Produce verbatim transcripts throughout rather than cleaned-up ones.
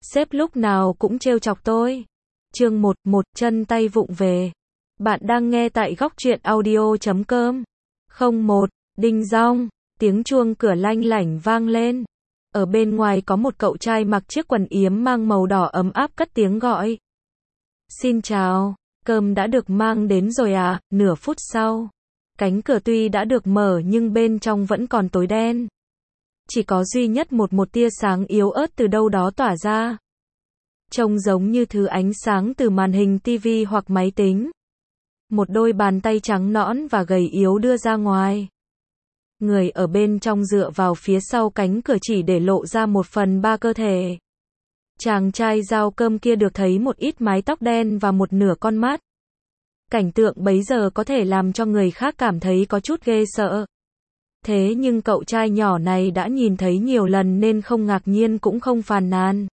Sếp lúc nào cũng trêu chọc tôi. Chương một, một chân tay vụng về. Bạn đang nghe tại góc truyện audio chấm com. Không một, đinh dong, tiếng chuông cửa lanh lảnh vang lên. Ở bên ngoài có một cậu trai mặc chiếc quần yếm mang màu đỏ ấm áp cất tiếng gọi. Xin chào, cơm đã được mang đến rồi à? Nửa phút sau, cánh cửa tuy đã được mở nhưng bên trong vẫn còn tối đen. Chỉ có duy nhất một một tia sáng yếu ớt từ đâu đó tỏa ra. Trông giống như thứ ánh sáng từ màn hình tivi hoặc máy tính. Một đôi bàn tay trắng nõn và gầy yếu đưa ra ngoài. Người ở bên trong dựa vào phía sau cánh cửa chỉ để lộ ra một phần ba cơ thể. Chàng trai giao cơm kia được thấy một ít mái tóc đen và một nửa con mắt. Cảnh tượng bấy giờ có thể làm cho người khác cảm thấy có chút ghê sợ. Thế nhưng cậu trai nhỏ này đã nhìn thấy nhiều lần nên không ngạc nhiên cũng không phàn nàn.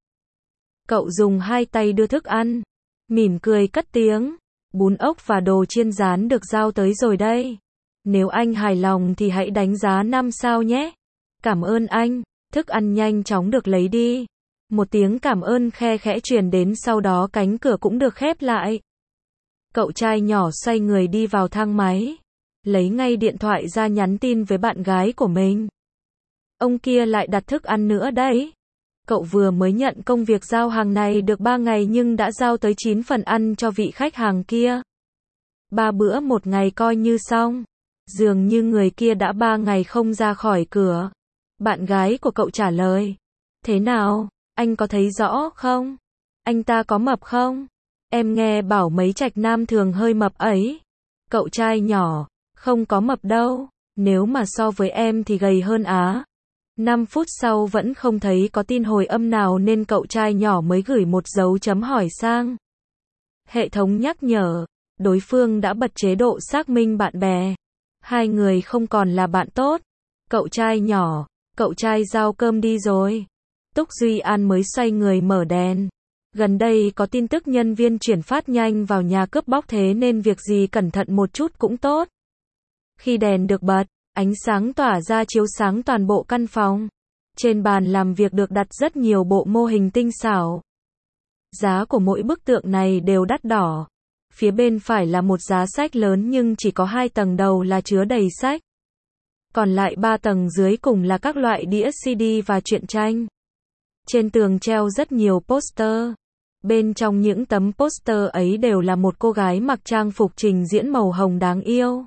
Cậu dùng hai tay đưa thức ăn, mỉm cười cất tiếng, bún ốc và đồ chiên rán được giao tới rồi đây. Nếu anh hài lòng thì hãy đánh giá năm sao nhé. Cảm ơn anh, thức ăn nhanh chóng được lấy đi. Một tiếng cảm ơn khe khẽ truyền đến, sau đó cánh cửa cũng được khép lại. Cậu trai nhỏ xoay người đi vào thang máy, lấy ngay điện thoại ra nhắn tin với bạn gái của mình. Ông kia lại đặt thức ăn nữa đấy. Cậu vừa mới nhận công việc giao hàng này được ba ngày nhưng đã giao tới chín phần ăn cho vị khách hàng kia. Ba bữa một ngày coi như xong. Dường như người kia đã ba ngày không ra khỏi cửa. Bạn gái của cậu trả lời. Thế nào, anh có thấy rõ không? Anh ta có mập không? Em nghe bảo mấy trạch nam thường hơi mập ấy. Cậu trai nhỏ. Không có mập đâu. Nếu mà so với em thì gầy hơn á. năm phút sau vẫn không thấy có tin hồi âm nào nên cậu trai nhỏ mới gửi một dấu chấm hỏi sang. Hệ thống nhắc nhở. Đối phương đã bật chế độ xác minh bạn bè. Hai người không còn là bạn tốt. Cậu trai nhỏ. Cậu trai giao cơm đi rồi. Túc Duy An mới xoay người mở đèn. Gần đây có tin tức nhân viên chuyển phát nhanh vào nhà cướp bóc, thế nên việc gì cẩn thận một chút cũng tốt. Khi đèn được bật, ánh sáng tỏa ra chiếu sáng toàn bộ căn phòng. Trên bàn làm việc được đặt rất nhiều bộ mô hình tinh xảo. Giá của mỗi bức tượng này đều đắt đỏ. Phía bên phải là một giá sách lớn nhưng chỉ có hai tầng đầu là chứa đầy sách. Còn lại ba tầng dưới cùng là các loại đĩa xê đê và truyện tranh. Trên tường treo rất nhiều poster. Bên trong những tấm poster ấy đều là một cô gái mặc trang phục trình diễn màu hồng đáng yêu.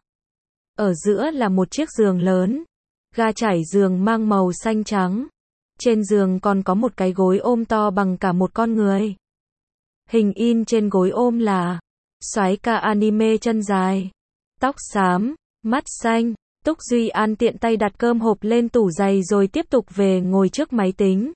Ở giữa là một chiếc giường lớn. Ga trải giường mang màu xanh trắng. Trên giường còn có một cái gối ôm to bằng cả một con người. Hình in trên gối ôm là soái ca anime chân dài, tóc xám, mắt xanh. Túc Duy An tiện tay đặt cơm hộp lên tủ giày rồi tiếp tục về ngồi trước máy tính.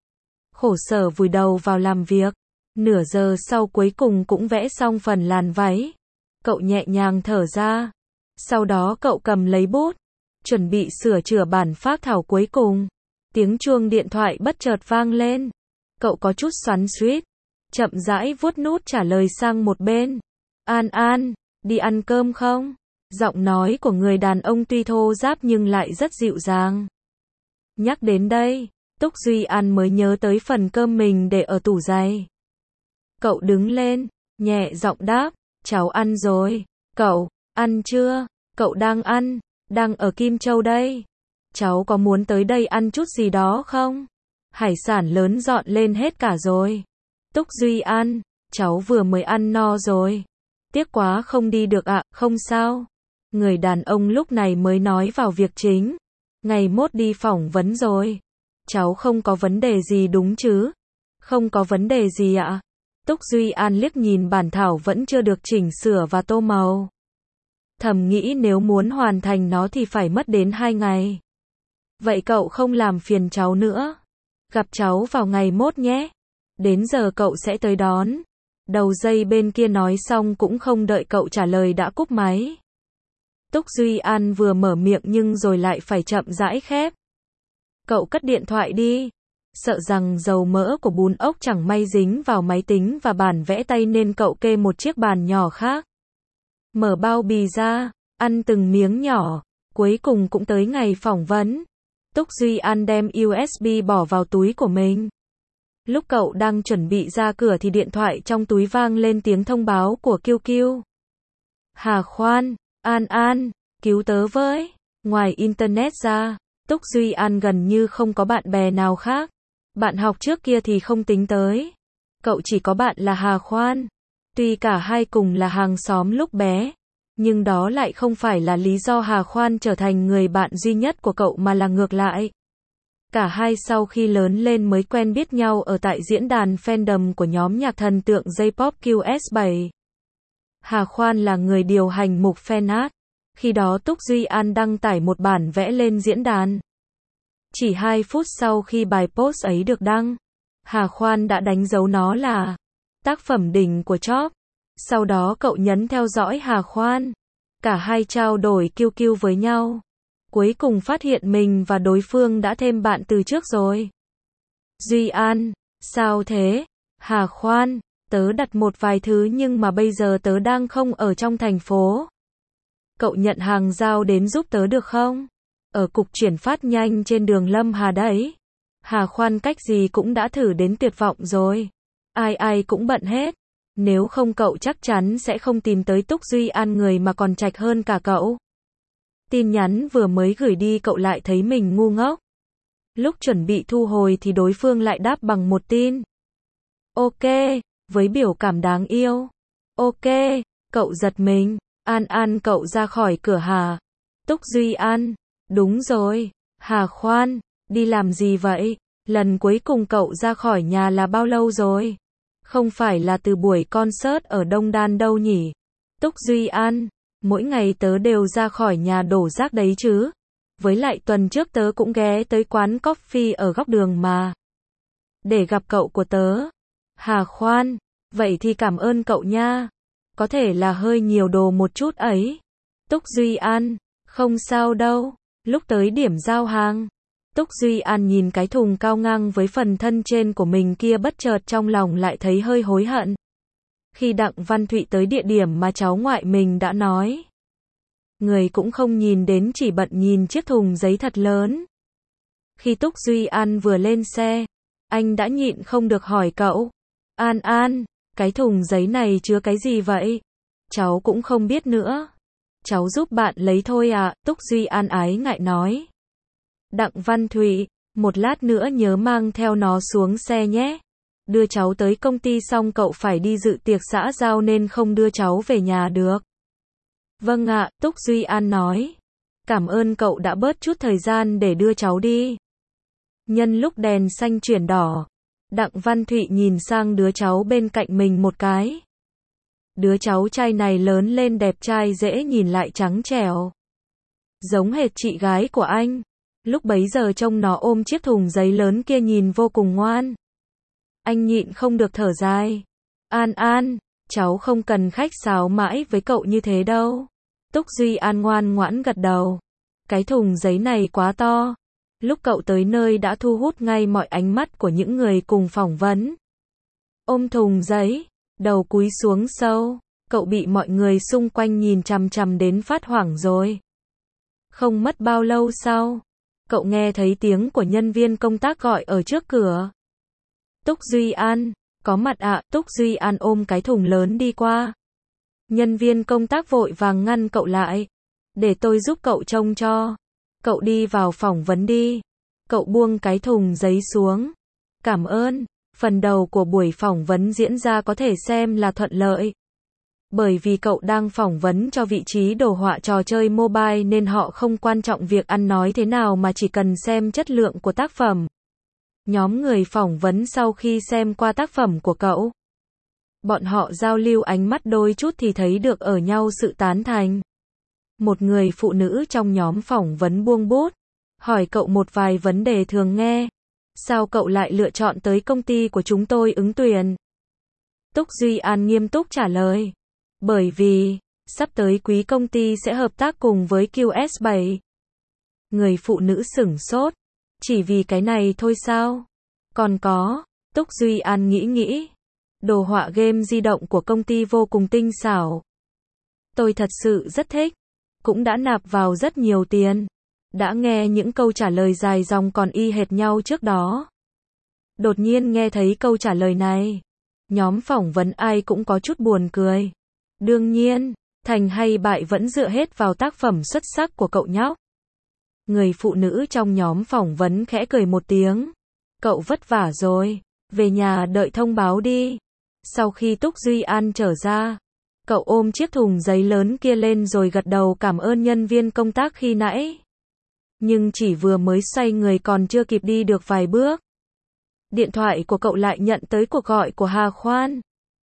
Khổ sở vùi đầu vào làm việc. Nửa giờ sau cuối cùng cũng vẽ xong phần làn váy. Cậu nhẹ nhàng thở ra. Sau đó cậu cầm lấy bút, chuẩn bị sửa chữa bản phác thảo cuối cùng. Tiếng chuông điện thoại bất chợt vang lên. Cậu có chút xoắn xuýt, chậm rãi vuốt nút trả lời sang một bên. An An, đi ăn cơm không? Giọng nói của người đàn ông tuy thô ráp nhưng lại rất dịu dàng. Nhắc đến đây, Túc Duy An mới nhớ tới phần cơm mình để ở tủ giày. Cậu đứng lên, nhẹ giọng đáp, cháu ăn rồi. Cậu, ăn chưa? Cậu đang ăn, đang ở Kim Châu đây. Cháu có muốn tới đây ăn chút gì đó không? Hải sản lớn dọn lên hết cả rồi. Túc Duy An, cháu vừa mới ăn no rồi. Tiếc quá không đi được ạ, à, không sao. Người đàn ông lúc này mới nói vào việc chính. Ngày mốt đi phỏng vấn rồi. Cháu không có vấn đề gì đúng chứ? Không có vấn đề gì ạ. À? Túc Duy An liếc nhìn bản thảo vẫn chưa được chỉnh sửa và tô màu. Thầm nghĩ nếu muốn hoàn thành nó thì phải mất đến hai ngày. Vậy cậu không làm phiền cháu nữa. Gặp cháu vào ngày mốt nhé. Đến giờ cậu sẽ tới đón. Đầu dây bên kia nói xong cũng không đợi cậu trả lời đã cúp máy. Túc Duy An vừa mở miệng nhưng rồi lại phải chậm rãi khép. Cậu cất điện thoại đi. Sợ rằng dầu mỡ của bún ốc chẳng may dính vào máy tính và bản vẽ tay nên cậu kê một chiếc bàn nhỏ khác. Mở bao bì ra, ăn từng miếng nhỏ. Cuối cùng cũng tới ngày phỏng vấn. Túc Duy An đem u ét bê bỏ vào túi của mình. Lúc cậu đang chuẩn bị ra cửa thì điện thoại trong túi vang lên tiếng thông báo của Kiêu Kiêu. Hà khoan, An An, cứu tớ với. Ngoài Internet ra, Túc Duy An gần như không có bạn bè nào khác. Bạn học trước kia thì không tính tới. Cậu chỉ có bạn là Hà Khoan. Tuy cả hai cùng là hàng xóm lúc bé, nhưng đó lại không phải là lý do Hà Khoan trở thành người bạn duy nhất của cậu mà là ngược lại. Cả hai sau khi lớn lên mới quen biết nhau ở tại diễn đàn fandom của nhóm nhạc thần tượng J-pop Q S bảy. Hà Khoan là người điều hành mục fanart. Khi đó Túc Duy An đăng tải một bản vẽ lên diễn đàn. Chỉ hai phút sau khi bài post ấy được đăng, Hà Khoan đã đánh dấu nó là tác phẩm đỉnh của Chop. Sau đó cậu nhấn theo dõi Hà Khoan. Cả hai trao đổi Q Q với nhau. Cuối cùng phát hiện mình và đối phương đã thêm bạn từ trước rồi. Duy An, sao thế? Hà Khoan, tớ đặt một vài thứ nhưng mà bây giờ tớ đang không ở trong thành phố. Cậu nhận hàng giao đến giúp tớ được không? Ở cục chuyển phát nhanh trên đường Lâm Hà đấy. Hà Khoan cách gì cũng đã thử đến tuyệt vọng rồi. Ai ai cũng bận hết. Nếu không cậu chắc chắn sẽ không tìm tới Túc Duy An, người mà còn trạch hơn cả cậu. Tin nhắn vừa mới gửi đi cậu lại thấy mình ngu ngốc. Lúc chuẩn bị thu hồi thì đối phương lại đáp bằng một tin. Ok, với biểu cảm đáng yêu. Ok, cậu giật mình. An An, cậu ra khỏi cửa hả? Túc Duy An, đúng rồi. Hà Khoan, đi làm gì vậy? Lần cuối cùng cậu ra khỏi nhà là bao lâu rồi? Không phải là từ buổi concert ở Đông Đan đâu nhỉ? Túc Duy An, mỗi ngày tớ đều ra khỏi nhà đổ rác đấy chứ. Với lại tuần trước tớ cũng ghé tới quán coffee ở góc đường mà. Để gặp cậu của tớ. Hà Khoan, vậy thì cảm ơn cậu nha. Có thể là hơi nhiều đồ một chút ấy. Túc Duy An, không sao đâu. Lúc tới điểm giao hàng, Túc Duy An nhìn cái thùng cao ngang với phần thân trên của mình kia, bất chợt trong lòng lại thấy hơi hối hận. Khi Đặng Văn Thụy tới địa điểm mà cháu ngoại mình đã nói, người cũng không nhìn đến, chỉ bận nhìn chiếc thùng giấy thật lớn. Khi Túc Duy An vừa lên xe, anh đã nhịn không được hỏi cậu. An An, cái thùng giấy này chứa cái gì vậy? Cháu cũng không biết nữa. Cháu giúp bạn lấy thôi à, Túc Duy An ái ngại nói. Đặng Văn Thụy, một lát nữa nhớ mang theo nó xuống xe nhé. Đưa cháu tới công ty xong cậu phải đi dự tiệc xã giao nên không đưa cháu về nhà được. Vâng ạ, Túc Duy An nói. Cảm ơn cậu đã bớt chút thời gian để đưa cháu đi. Nhân lúc đèn xanh chuyển đỏ, Đặng Văn Thụy nhìn sang đứa cháu bên cạnh mình một cái. Đứa cháu trai này lớn lên đẹp trai, dễ nhìn lại trắng trẻo. Giống hệt chị gái của anh. Lúc bấy giờ trông nó ôm chiếc thùng giấy lớn kia nhìn vô cùng ngoan. Anh nhịn không được thở dài. An An, cháu không cần khách sáo mãi với cậu như thế đâu. Túc Duy An ngoan ngoãn gật đầu. Cái thùng giấy này quá to. Lúc cậu tới nơi đã thu hút ngay mọi ánh mắt của những người cùng phỏng vấn. Ôm thùng giấy, đầu cúi xuống sâu, cậu bị mọi người xung quanh nhìn chằm chằm đến phát hoảng rồi. Không mất bao lâu sau, cậu nghe thấy tiếng của nhân viên công tác gọi ở trước cửa. Túc Duy An, có mặt ạ. Túc Duy An ôm cái thùng lớn đi qua. Nhân viên công tác vội vàng ngăn cậu lại. Để tôi giúp cậu trông cho. Cậu đi vào phỏng vấn đi. Cậu buông cái thùng giấy xuống. Cảm ơn. Phần đầu của buổi phỏng vấn diễn ra có thể xem là thuận lợi. Bởi vì cậu đang phỏng vấn cho vị trí đồ họa trò chơi mobile nên họ không quan trọng việc ăn nói thế nào mà chỉ cần xem chất lượng của tác phẩm. Nhóm người phỏng vấn sau khi xem qua tác phẩm của cậu, bọn họ giao lưu ánh mắt đôi chút thì thấy được ở nhau sự tán thành. Một người phụ nữ trong nhóm phỏng vấn buông bút, hỏi cậu một vài vấn đề thường nghe. Sao cậu lại lựa chọn tới công ty của chúng tôi ứng tuyển? Túc Duy An nghiêm túc trả lời. Bởi vì, sắp tới quý công ty sẽ hợp tác cùng với Q S bảy. Người phụ nữ sửng sốt. Chỉ vì cái này thôi sao? Còn có, Túc Duy An nghĩ nghĩ. Đồ họa game di động của công ty vô cùng tinh xảo. Tôi thật sự rất thích. Cũng đã nạp vào rất nhiều tiền. Đã nghe những câu trả lời dài dòng còn y hệt nhau trước đó. Đột nhiên nghe thấy câu trả lời này, nhóm phỏng vấn ai cũng có chút buồn cười. Đương nhiên, thành hay bại vẫn dựa hết vào tác phẩm xuất sắc của cậu nhóc. Người phụ nữ trong nhóm phỏng vấn khẽ cười một tiếng. Cậu vất vả rồi, về nhà đợi thông báo đi. Sau khi Túc Duy An trở ra, cậu ôm chiếc thùng giấy lớn kia lên rồi gật đầu cảm ơn nhân viên công tác khi nãy. Nhưng chỉ vừa mới xoay người còn chưa kịp đi được vài bước, điện thoại của cậu lại nhận tới cuộc gọi của Hà Khoan.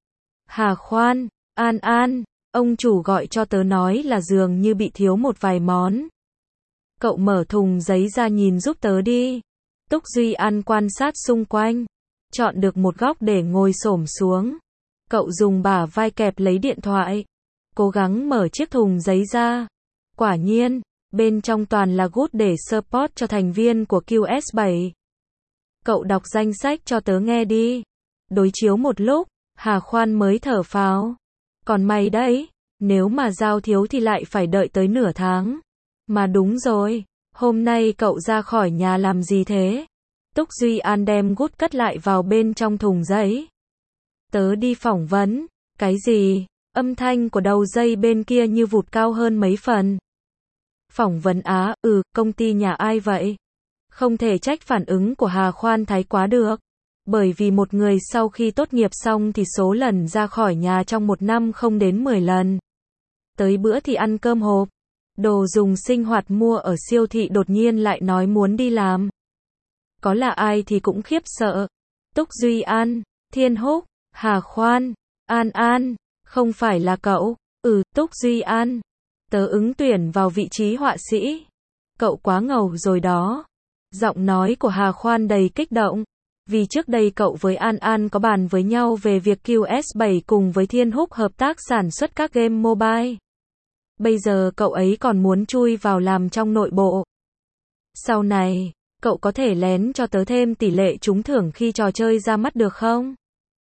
Hà Khoan, An An, ông chủ gọi cho tớ nói là dường như bị thiếu một vài món. Cậu mở thùng giấy ra nhìn giúp tớ đi. Túc Duy An quan sát xung quanh, chọn được một góc để ngồi xổm xuống. Cậu dùng bả vai kẹp lấy điện thoại, cố gắng mở chiếc thùng giấy ra. Quả nhiên, bên trong toàn là goodies để support cho thành viên của Q S bảy. Cậu đọc danh sách cho tớ nghe đi. Đối chiếu một lúc, Hà Khoan mới thở phào. Còn may đấy, nếu mà giao thiếu thì lại phải đợi tới nửa tháng. Mà đúng rồi, hôm nay cậu ra khỏi nhà làm gì thế? Túc Duy An đem goodies cất lại vào bên trong thùng giấy. Tớ đi phỏng vấn. Cái gì? Âm thanh của đầu dây bên kia như vụt cao hơn mấy phần. Phỏng vấn á, ừ, công ty nhà ai vậy? Không thể trách phản ứng của Hà Khoan thái quá được. Bởi vì một người sau khi tốt nghiệp xong thì số lần ra khỏi nhà trong một năm không đến mười lần. Tới bữa thì ăn cơm hộp, đồ dùng sinh hoạt mua ở siêu thị đột nhiên lại nói muốn đi làm. Có là ai thì cũng khiếp sợ. Túc Duy An, Thiên Húc, Hà Khoan, An An, không phải là cậu? Ừ, Túc Duy An. Tớ ứng tuyển vào vị trí họa sĩ. Cậu quá ngầu rồi đó. Giọng nói của Hà Khoan đầy kích động. Vì trước đây cậu với An An có bàn với nhau về việc Q S bảy cùng với Thiên Húc hợp tác sản xuất các game mobile. Bây giờ cậu ấy còn muốn chui vào làm trong nội bộ. Sau này, cậu có thể lén cho tớ thêm tỷ lệ trúng thưởng khi trò chơi ra mắt được không?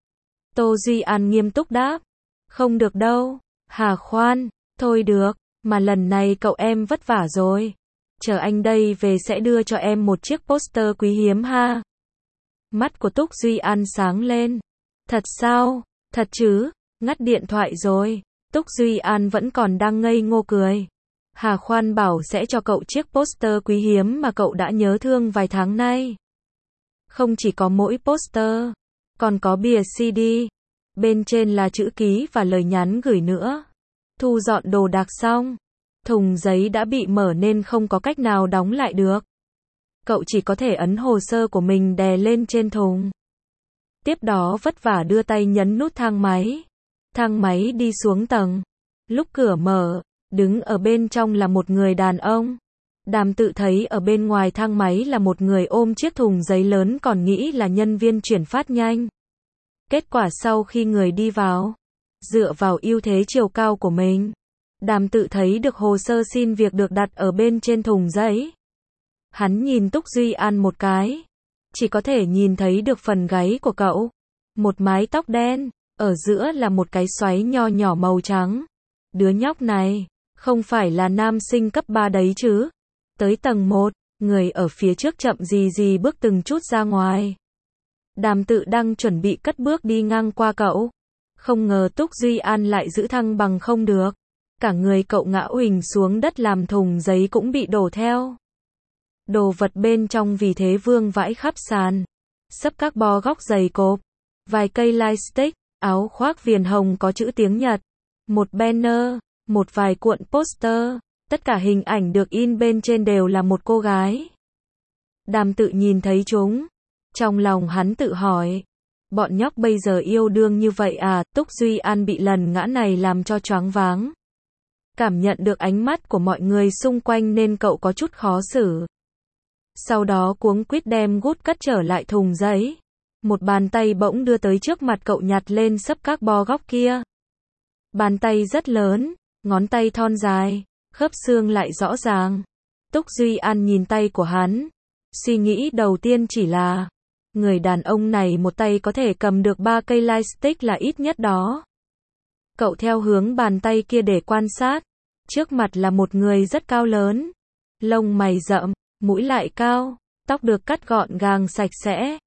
Tô Duy An nghiêm túc đáp. Không được đâu. Hà Khoan, thôi được, mà lần này cậu em vất vả rồi. Chờ anh đây về sẽ đưa cho em một chiếc poster quý hiếm ha. Mắt của Túc Duy An sáng lên. Thật sao? Thật chứ? Ngắt điện thoại rồi. Túc Duy An vẫn còn đang ngây ngô cười. Hà Khoan bảo sẽ cho cậu chiếc poster quý hiếm mà cậu đã nhớ thương vài tháng nay. Không chỉ có mỗi poster, còn có bìa xê đê. Bên trên là chữ ký và lời nhắn gửi nữa. Thu dọn đồ đạc xong, thùng giấy đã bị mở nên không có cách nào đóng lại được. Cậu chỉ có thể ấn hồ sơ của mình đè lên trên thùng. Tiếp đó vất vả đưa tay nhấn nút thang máy. Thang máy đi xuống tầng. Lúc cửa mở, đứng ở bên trong là một người đàn ông. Đàm Tự thấy ở bên ngoài thang máy là một người ôm chiếc thùng giấy lớn còn nghĩ là nhân viên chuyển phát nhanh. Kết quả sau khi người đi vào, dựa vào ưu thế chiều cao của mình, Đàm Tự thấy được hồ sơ xin việc được đặt ở bên trên thùng giấy. Hắn nhìn Túc Duy An một cái, chỉ có thể nhìn thấy được phần gáy của cậu. Một mái tóc đen, ở giữa là một cái xoáy nho nhỏ màu trắng. Đứa nhóc này, không phải là nam sinh cấp ba đấy chứ. Tới tầng một, người ở phía trước chậm gì gì bước từng chút ra ngoài. Đàm Tự đang chuẩn bị cất bước đi ngang qua cậu. Không ngờ Túc Duy An lại giữ thăng bằng không được. Cả người cậu ngã uỳnh xuống đất làm thùng giấy cũng bị đổ theo. Đồ vật bên trong vì thế vương vãi khắp sàn. Sấp các bo góc giày cộp. Vài cây lightstick, áo khoác viền hồng có chữ tiếng Nhật. Một banner, một vài cuộn poster. Tất cả hình ảnh được in bên trên đều là một cô gái. Đàm Tự nhìn thấy chúng. Trong lòng hắn tự hỏi. Bọn nhóc bây giờ yêu đương như vậy à? Túc Duy An bị lần ngã này làm cho choáng váng. Cảm nhận được ánh mắt của mọi người xung quanh nên cậu có chút khó xử. Sau đó cuống quýt đem goodies cất trở lại thùng giấy. Một bàn tay bỗng đưa tới trước mặt cậu nhặt lên sấp các bo góc kia. Bàn tay rất lớn, ngón tay thon dài, khớp xương lại rõ ràng. Túc Duy An nhìn tay của hắn. Suy nghĩ đầu tiên chỉ là, người đàn ông này một tay có thể cầm được ba cây lightstick là ít nhất đó. Cậu theo hướng bàn tay kia để quan sát. Trước mặt là một người rất cao lớn. Lông mày rậm, mũi lại cao, tóc được cắt gọn gàng sạch sẽ.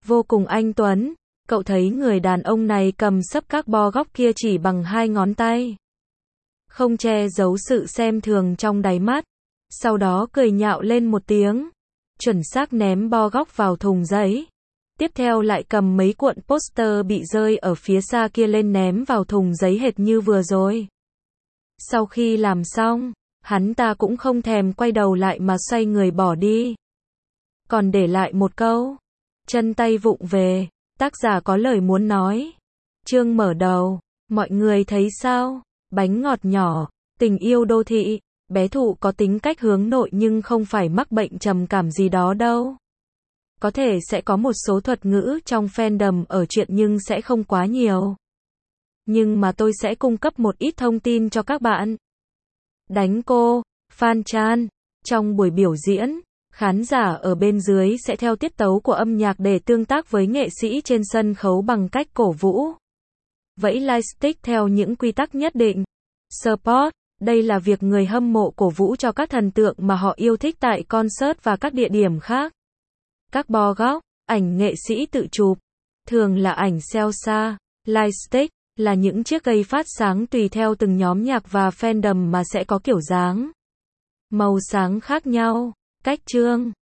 vô cùng anh tuấn. Cậu thấy người đàn ông này cầm sấp các bo góc kia chỉ bằng hai ngón tay. Không che giấu sự xem thường trong đáy mắt. Sau đó cười nhạo lên một tiếng. Chuẩn xác ném bo góc vào thùng giấy. Tiếp theo lại cầm mấy cuộn poster bị rơi ở phía xa kia lên ném vào thùng giấy hệt như vừa rồi. Sau khi làm xong, hắn ta cũng không thèm quay đầu lại mà xoay người bỏ đi. Còn để lại một câu. Chân tay vụng về. Tác giả có lời muốn nói. Chương mở đầu. Mọi người thấy sao? Bánh ngọt nhỏ. Tình yêu đô thị. Bé Thụ có tính cách hướng nội nhưng không phải mắc bệnh trầm cảm gì đó đâu. Có thể sẽ có một số thuật ngữ trong fandom ở truyện nhưng sẽ không quá nhiều. Nhưng mà tôi sẽ cung cấp một ít thông tin cho các bạn. Đánh cô, Phan Chan. Trong buổi biểu diễn, khán giả ở bên dưới sẽ theo tiết tấu của âm nhạc để tương tác với nghệ sĩ trên sân khấu bằng cách cổ vũ. Vẫy lightstick theo những quy tắc nhất định. Support. Đây là việc người hâm mộ cổ vũ cho các thần tượng mà họ yêu thích tại concert và các địa điểm khác. Các bo góc, ảnh nghệ sĩ tự chụp, thường là ảnh selfie. Lightstick là những chiếc gây phát sáng tùy theo từng nhóm nhạc và fandom mà sẽ có kiểu dáng, màu sáng khác nhau. Cách trương